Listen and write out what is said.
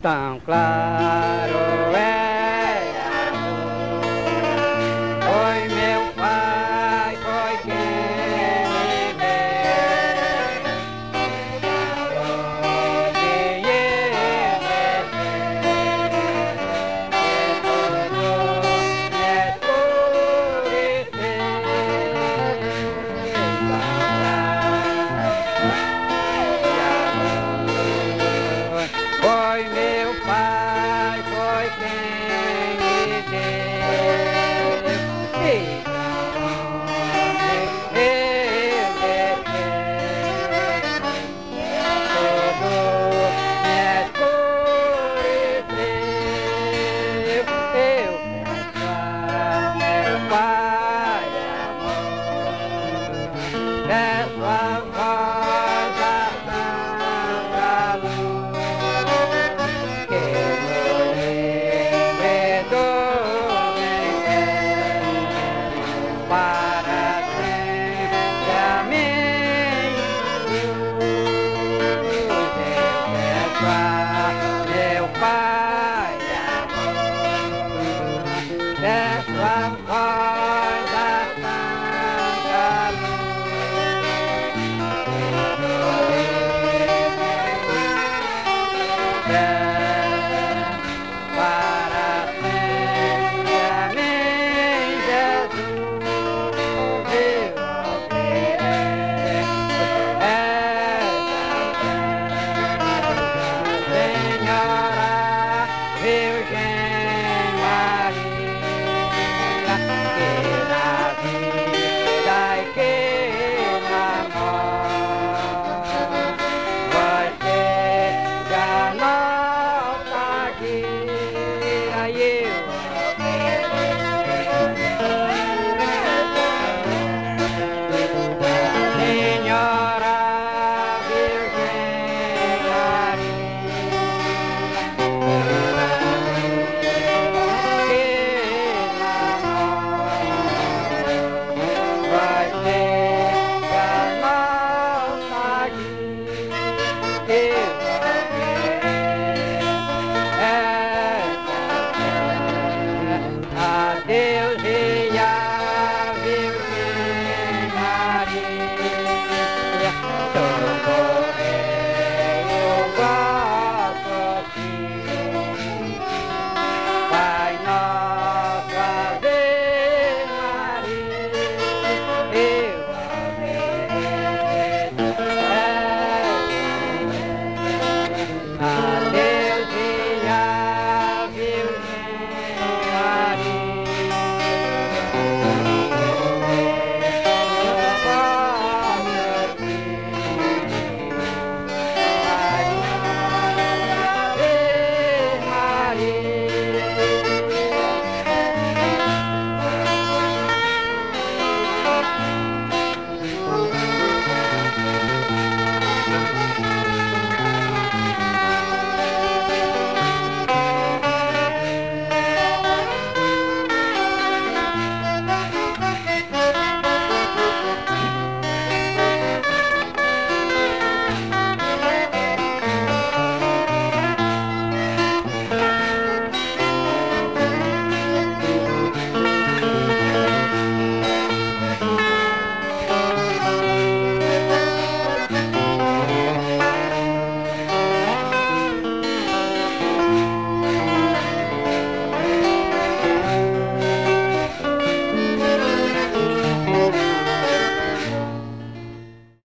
tão claro é amor. Foi meu pai, foi quem me deu onde ele foi meu pai, foi quem me deu e onde ele tudo me escureceu. Eu peço ao meu pai amor, peço a voz da santa luz, que nos livre do veneno, para sempre a mim luz. Eu peço a meu pai amor, peço a voz da santa luz, que nos para sempre a mim, Jesus, eu ofereço esta Senhora Virgem.